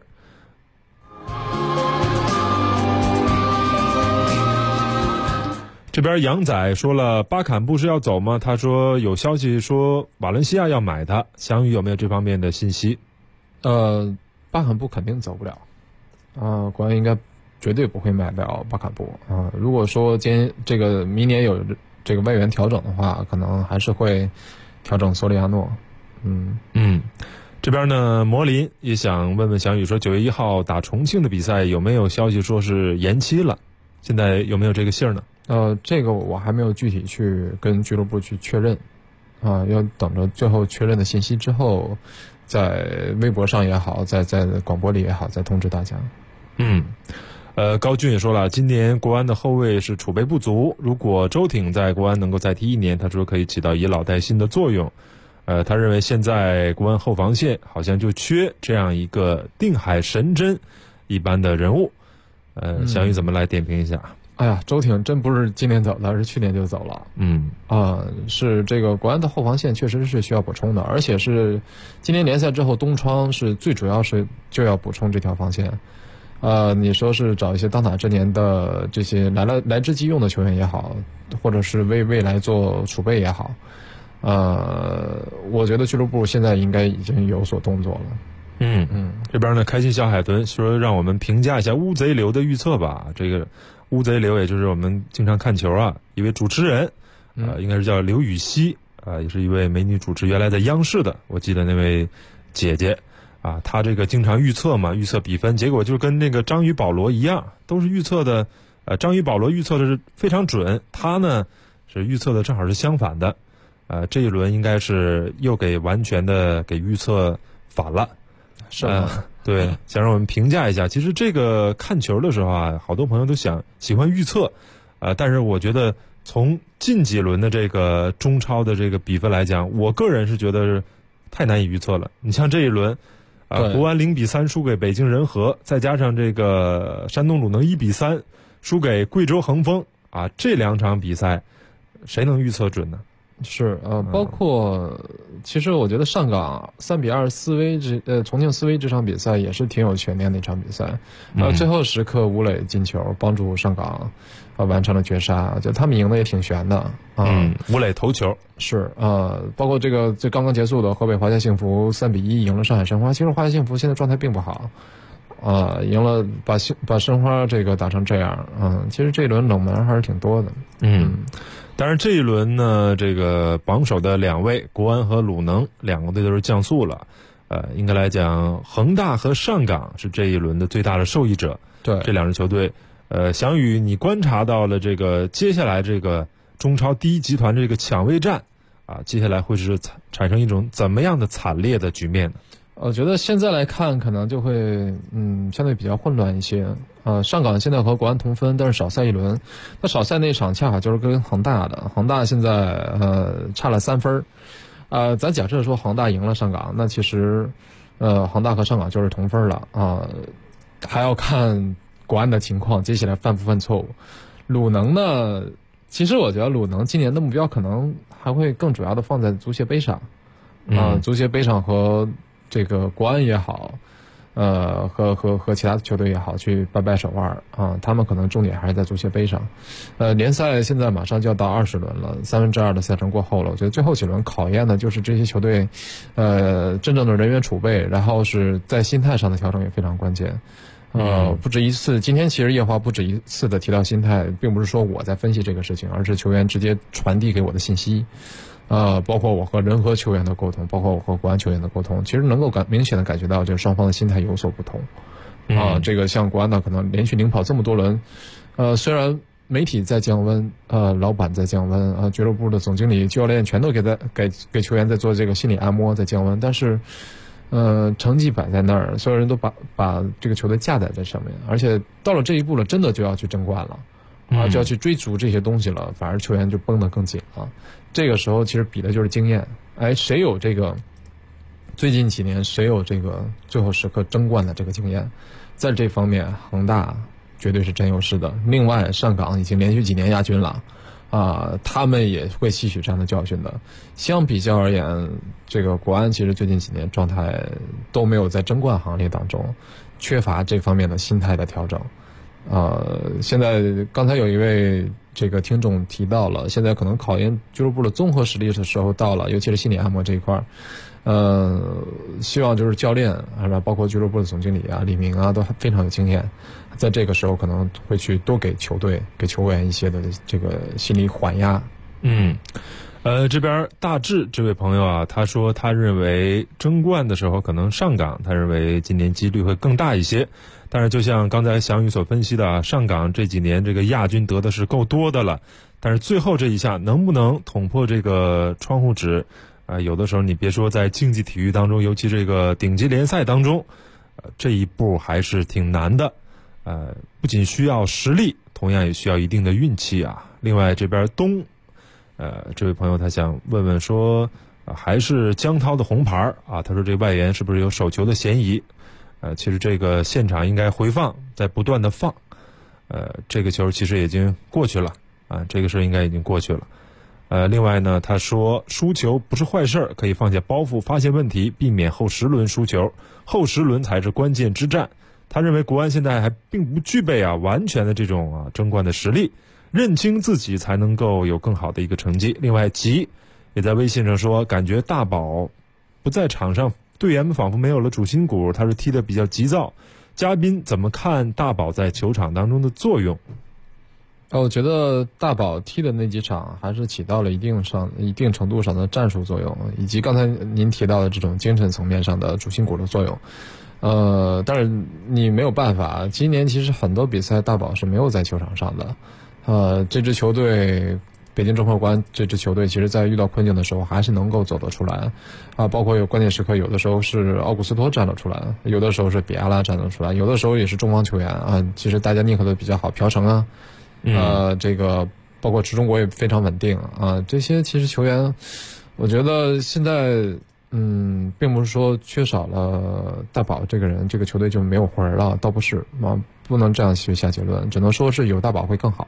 这边杨仔说了，巴坎布是要走吗？他说有消息说瓦伦西亚要买他，翔宇有没有这方面的信息？ 巴坎布肯定走不了，国安应该绝对不会买掉巴坎布如果说这个明年有这个外援调整的话，可能还是会调整索里亚诺。 这边呢，魔林也想问问翔宇说，9月1号打重庆的比赛有没有消息说是延期了？现在有没有这个信儿呢？ 这个我还没有具体去跟俱乐部去确认要等着最后确认的信息之后，在微博上也好，在广播里也好，再通知大家。 高俊也说了，今年国安的后卫是储备不足，如果周挺在国安能够再踢1年，他说可以起到以老带新的作用。他认为现在国安后防线好像就缺这样一个定海神针一般的人物。翔宇怎么来点评一下？ 周挺真不是今年走的，而是去年就走了。是这个国安的后防线确实是需要补充的，而且是今年联赛之后东窗是最主要是就要补充这条防线。你说是找一些当打之年的这些来之即用的球员也好，或者是为未来做储备也好，我觉得俱乐部现在应该已经有所动作了。 这边呢，开心小海豚说让我们评价一下乌贼流的预测吧。这个乌贼流也就是我们经常看球一位主持人，应该是叫刘禹锡也是一位美女主持，原来在央视的，我记得那位姐姐她这个经常预测嘛，预测比分，结果就跟那个章鱼保罗一样，都是预测的。章鱼保罗预测的是非常准，他呢是预测的正好是相反的。这一轮应该是又完全的给预测反了。 是吗？ 对，想让我们评价一下。其实这个看球的时候好多朋友都喜欢预测，但是我觉得从近几轮的这个中超的这个比分来讲，我个人是觉得是太难以预测了。你像这一轮，国安0-3输给北京人和，再加上这个山东鲁能1-3输给贵州恒丰这2场比赛，谁能预测准呢？ 是包括其实我觉得上港3-2重庆斯威这场比赛也是挺有悬念的一场比赛。最后时刻吴磊进球帮助上港完成了绝杀，我觉得他们赢的也挺悬的吴磊头球是包括这刚刚结束的河北华夏幸福3-1赢了上海申花。其实华夏幸福现在状态并不好赢了把申花这个打成这样其实这一轮冷门还是挺多的。 当然这一轮呢，这个榜首的2位国安和鲁能2个队都是降速了。应该来讲恒大和上港是这一轮的最大的受益者。 对， 这2支球队翔宇你观察到了这个接下来这个中超第一集团这个抢位战接下来会是产生一种怎么样的惨烈的局面呢？ 我觉得现在来看，可能就会相对比较混乱一些。上港现在和国安同分，但是少赛一轮。那少赛那场恰好就是跟恒大的，恒大现在差了3分。咱假设说恒大赢了上港，那其实恒大和上港就是同分了啊。还要看国安的情况，接下来犯不犯错误。鲁能呢？其实我觉得鲁能今年的目标可能还会更主要的放在足协杯上。足协杯上和这个国安也好，和其他球队也好，去掰掰手腕啊，他们可能重点还是在足协杯上。联赛现在马上就要到20轮了，2/3的赛程过后了。我觉得最后几轮考验的就是这些球队，真正的人员储备，然后是在心态上的调整也非常关键。不止一次，今天其实夜话不止一次的提到心态，并不是说我在分析这个事情，而是球员直接传递给我的信息。包括我和人和球员的沟通，包括我和国安球员的沟通，其实能够明显的感觉到，就是双方的心态有所不同。这个像国安呢，可能连续领跑这么多轮，虽然媒体在降温，老板在降温，俱乐部的总经理、教练全都给球员在做这个心理按摩，在降温，但是，成绩摆在那儿，所有人都把这个球队架在这上面，而且到了这一步了，真的就要去争冠了。就要去追逐这些东西了，反而球员就绷得更紧了。这个时候其实比的就是经验，谁有这个最近几年谁有这个最后时刻争冠的这个经验，在这方面恒大绝对是占优势的。另外上港已经连续几年亚军了，他们也会吸取这样的教训的。相比较而言，这个国安其实最近几年状态都没有在争冠行列当中，缺乏这方面的心态的调整。现在刚才有一位这个听众提到了，现在可能考验俱乐部的综合实力的时候到了，尤其是心理按摩这一块。希望就是教练包括俱乐部的总经理李明都非常有经验，在这个时候可能会去多给球队、给球员一些的这个心理缓压。 这边大志这位朋友他说他认为争冠的时候可能上港，他认为今年几率会更大一些。但是就像刚才翔宇所分析的上港这几年这个亚军得的是够多的了，但是最后这一下能不能捅破这个窗户纸，有的时候你别说在竞技体育当中，尤其这个顶级联赛当中，这一步还是挺难的。不仅需要实力，同样也需要一定的运气另外这边这位朋友他想问问说，还是江涛的红牌他说这外援是不是有手球的嫌疑？其实这个现场应该回放，在不断的放。这个球其实已经过去了这个事应该已经过去了。另外呢，他说输球不是坏事，可以放下包袱，发现问题，避免后10轮输球，后10轮才是关键之战。他认为国安现在还并不具备完全的这种争冠的实力，认清自己才能够有更好的一个成绩。另外吉也在微信上说，感觉大宝不在场上，队员们仿佛没有了主心骨，他是踢得比较急躁。嘉宾怎么看大宝在球场当中的作用？ 我觉得大宝踢的那几场还是起到了一定程度上的战术作用，以及刚才您提到的这种精神层面上的主心骨的作用。但是你没有办法，今年其实很多比赛大宝是没有在球场上的。这支球队北京中赫国安这支球队，其实在遇到困境的时候还是能够走得出来包括有关键时刻，有的时候是奥古斯托站了出来，有的时候是比阿拉站了出来，有的时候也是中方球员其实大家捏合的比较好，朴成这个包括池中国也非常稳定这些其实球员，我觉得现在并不是说缺少了大宝这个人，这个球队就没有魂儿了，倒不是不能这样去下结论，只能说是有大宝会更好。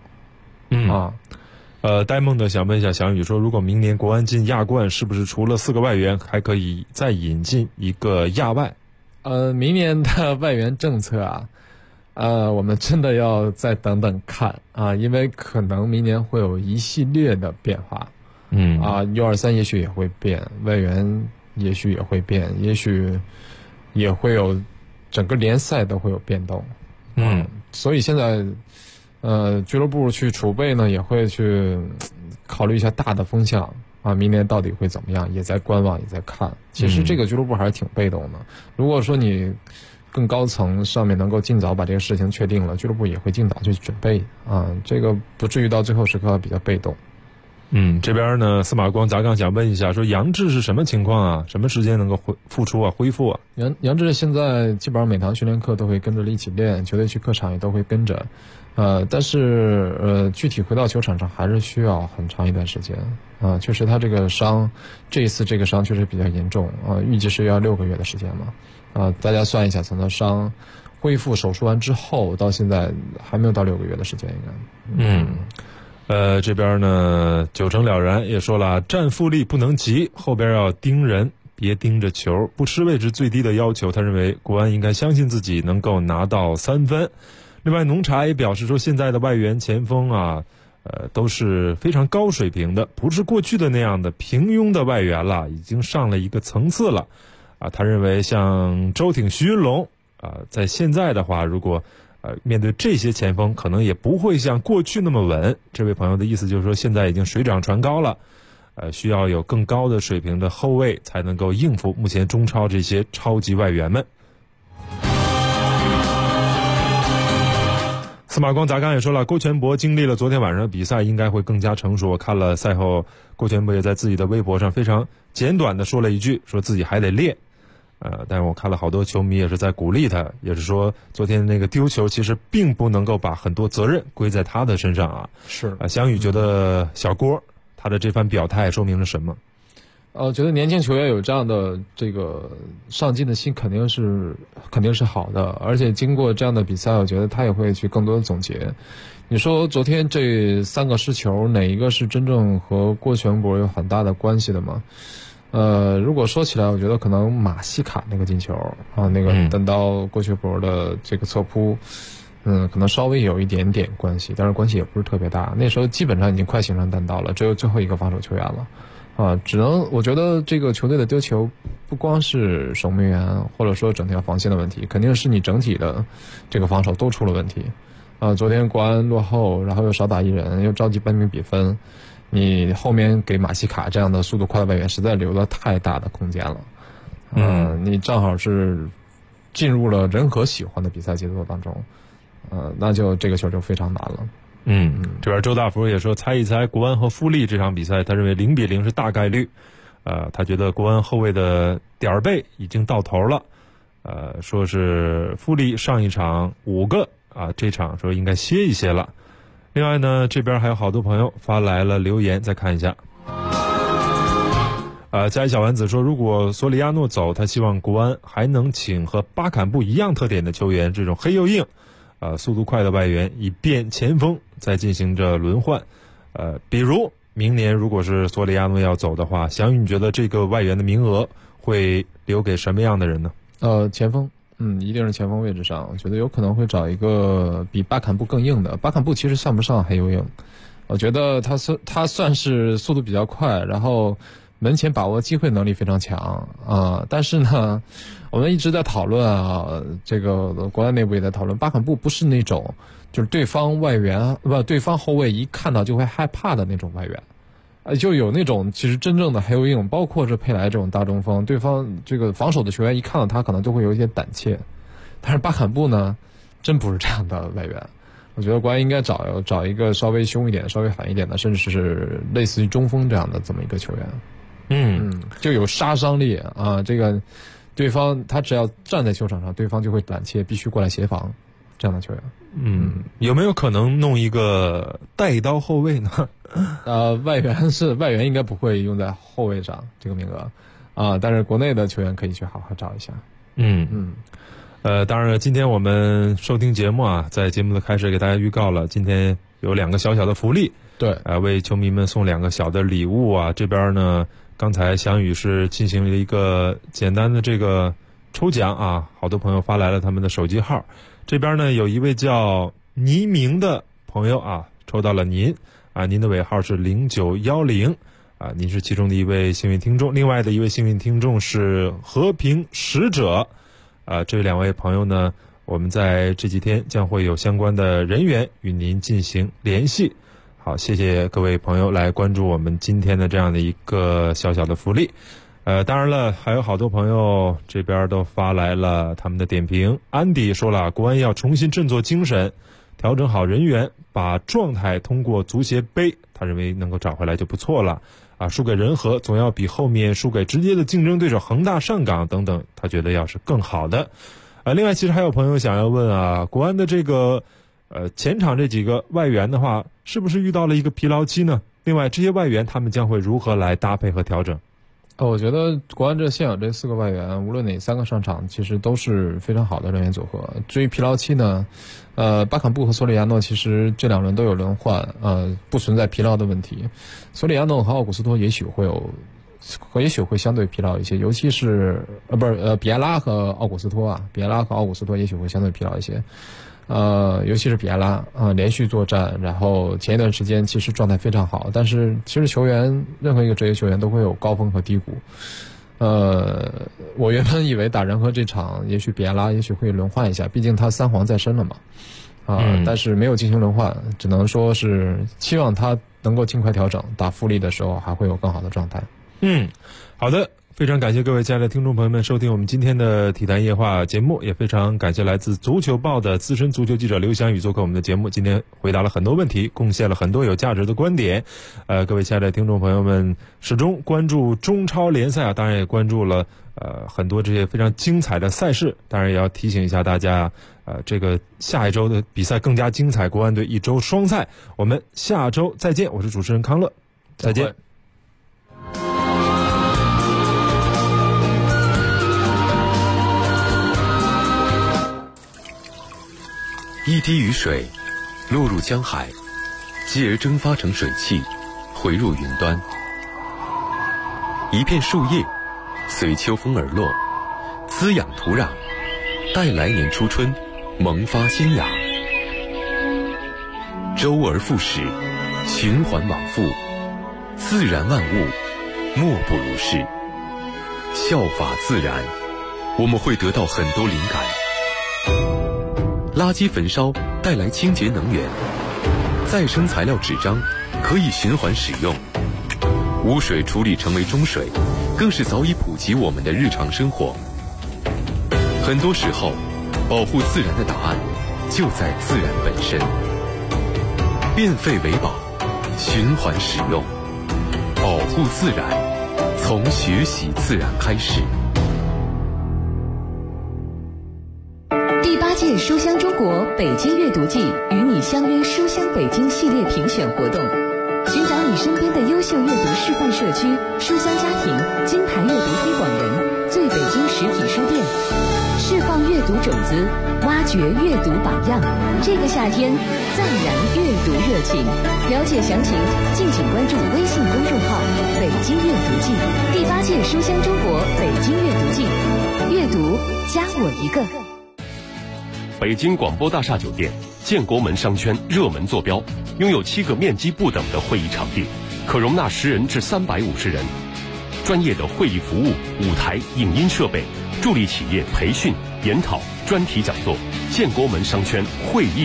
呆梦的想问一下翔宇说，如果明年国安进亚冠，是不是除了4个外援，还可以再引进一个亚外？ 明年的外援政策我们真的要再等等看因为可能明年会有一系列的变化。U23也许也会变，外援也许也会变，也许也会有整个联赛都会有变动。所以现在俱乐部去储备呢，也会去考虑一下大的风向明年到底会怎么样，也在观望，也在看。其实这个俱乐部还是挺被动的。如果说你更高层上面能够尽早把这个事情确定了，俱乐部也会尽早去准备这个不至于到最后时刻比较被动。 这边呢，司马光砸杠想问一下，说杨志是什么情况啊？什么时间能够复出啊、恢复啊？ 杨志现在基本上每堂训练课都会跟着一起练，球队去客场也都会跟着，但是具体回到球场上还是需要很长一段时间啊。确实他这个伤，这一次这个伤确实比较严重啊，预计是要6个月的时间嘛大家算一下，从他伤恢复手术完之后到现在还没有到6个月的时间应该。 这边呢9成了然也说了，战富力不能急，后边要盯人，别盯着球，不失位置最低的要求。他认为国安应该相信自己能够拿到3分。另外，农茶也表示说，现在的外援前锋啊，都是非常高水平的，不是过去的那样的平庸的外援了，已经上了一个层次了。他认为像周挺、徐云龙在现在的话，如果面对这些前锋，可能也不会像过去那么稳。这位朋友的意思就是说，现在已经水涨船高了，需要有更高的水平的后卫才能够应付目前中超这些超级外援们。司马光砸杠也说了，郭全博经历了昨天晚上的比赛，应该会更加成熟。我看了赛后，郭全博也在自己的微博上非常简短的说了一句，说自己还得练。但是我看了好多球迷也是在鼓励他，也是说昨天那个丢球其实并不能够把很多责任归在他的身上啊。 是翔宇觉得小郭他的这番表态说明了什么？ 觉得年轻球员有这样的这个上进的心肯定是好的，而且经过这样的比赛，我觉得他也会去更多的总结。你说昨天这3个失球，哪一个是真正和郭全博有很大的关系的吗？如果说起来，我觉得可能马西卡那个进球那个等到郭全博的这个侧扑，可能稍微有一点点关系，但是关系也不是特别大。那时候基本上已经快形成单刀了，只有最后一个防守球员了。我觉得这个球队的丢球不光是守门员或者说整条防线的问题，肯定是你整体的这个防守都出了问题。昨天国安落后，然后又少打1人，又着急扳平比分，你后面给马西卡这样的速度快的外援实在留了太大的空间了。你正好是进入了人和喜欢的比赛节奏当中，那就这个球就非常难了。 这边周大福也说，猜一猜国安和富力这场比赛，他认为0-0是大概率。他觉得国安后卫的点背已经到头了。说是富力上一场5个这场说应该歇一歇了。另外呢，这边还有好多朋友发来了留言，再看一下。加一小丸子说，如果索里亚诺走，他希望国安还能请和巴坎布一样特点的球员，这种黑又硬速度快的外援，以便前锋再进行着轮换。比如明年如果是索里亚诺要走的话，翔宇你觉得这个外援的名额会留给什么样的人呢？ 前锋，一定是前锋位置上，我觉得有可能会找一个比巴坎布更硬的。巴坎布其实算不上黑又硬，我觉得他算是速度比较快，然后门前把握机会能力非常强但是呢，我们一直在讨论这个国内内部也在讨论，巴坎布不是那种就是对方后卫一看到就会害怕的那种外援。就有那种其实真正的黑又硬，包括是佩莱这种大中锋，对方这个防守的球员一看到他可能就会有一些胆怯。但是巴坎布呢，真不是这样的外援。我觉得国安应该找一个稍微凶一点、稍微狠一点的，甚至是类似于中锋这样的这么一个球员。就有杀伤力这个对方他只要站在球场上，对方就会胆怯，必须过来协防这样的球员。 有没有可能弄一个带刀后卫呢？ 外援应该不会用在后卫上这个名额但是国内的球员可以去好好找一下。 当然今天我们收听节目在节目的开始给大家预告了，今天有2个小小的福利， 对， 为球迷们送2个小的礼物这边呢，刚才翔宇是进行了一个简单的这个抽奖好多朋友发来了他们的手机号。这边呢有一位叫倪明的朋友抽到了您您的尾号是0910您是其中的一位幸运听众。另外的一位幸运听众是和平使者这2位朋友呢，我们在这几天将会有相关的人员与您进行联系。好，谢谢各位朋友来关注我们今天的这样的一个小小的福利。当然了，还有好多朋友这边都发来了他们的点评。安迪说了，国安要重新振作精神， 调整好人员，把状态通过足协杯，他认为能够找回来就不错了。输给人和总要比后面输给直接的竞争对手恒大、上港等等，他觉得要是更好的。另外其实还有朋友想要问国安的这个前场这几个外援的话，是不是遇到了一个疲劳期呢？另外这些外援他们将会如何来搭配和调整？ 我觉得国安现有这4个外援，无论哪3个上场，其实都是非常好的人员组合。至于疲劳期呢，巴坎布和索里亚诺其实这2轮都有轮换，不存在疲劳的问题。索里亚诺和奥古斯托也许会相对疲劳一些，尤其是比埃拉和奥古斯托也许会相对疲劳一些。尤其是比埃拉连续作战，然后前一段时间其实状态非常好，但是其实任何一个职业球员都会有高峰和低谷。我原本以为打人和这场也许比埃拉会轮换一下，毕竟他3黄在身了嘛，但是没有进行轮换，只能说是期望他能够尽快调整，打富力的时候还会有更好的状态。 好的。非常感谢各位亲爱的听众朋友们收听我们今天的体坛夜话节目，也非常感谢来自足球报的资深足球记者刘翔宇做客我们的节目，今天回答了很多问题，贡献了很多有价值的观点。各位亲爱的听众朋友们始终关注中超联赛当然也关注了很多这些非常精彩的赛事，当然也要提醒一下大家这个下一周的比赛更加精彩，国安队1周双赛，我们下周再见，我是主持人康乐，再见。 一滴雨水落入江海，继而蒸发成水汽，回入云端。一片树叶随秋风而落，滋养土壤，待来年初春萌发新芽。周而复始，循环往复，自然万物莫不如是。效法自然，我们会得到很多灵感。垃圾焚烧带来清洁能源，再生材料纸张可以循环使用，污水处理成为中水，更是早已普及我们的日常生活。很多时候，保护自然的答案就在自然本身。变废为宝，循环使用，保护自然，从学习自然开始。 第8届书香中国北京阅读季与你相约书香北京系列评选活动，寻找你身边的优秀阅读示范社区、书香家庭、金牌阅读推广人、最北京实体书店，释放阅读种子，挖掘阅读榜样。这个夏天，再燃阅读热情。了解详情，敬请关注微信公众号“北京阅读季”。第8届书香中国北京阅读季，阅读加我一个。 北京广播大厦酒店建国门商圈热门坐标，拥有7个面积不等的会议场地，可容纳10人至350人。专业的会议服务、舞台、影音设备，助力企业培训、研讨、专题讲座。建国门商圈会议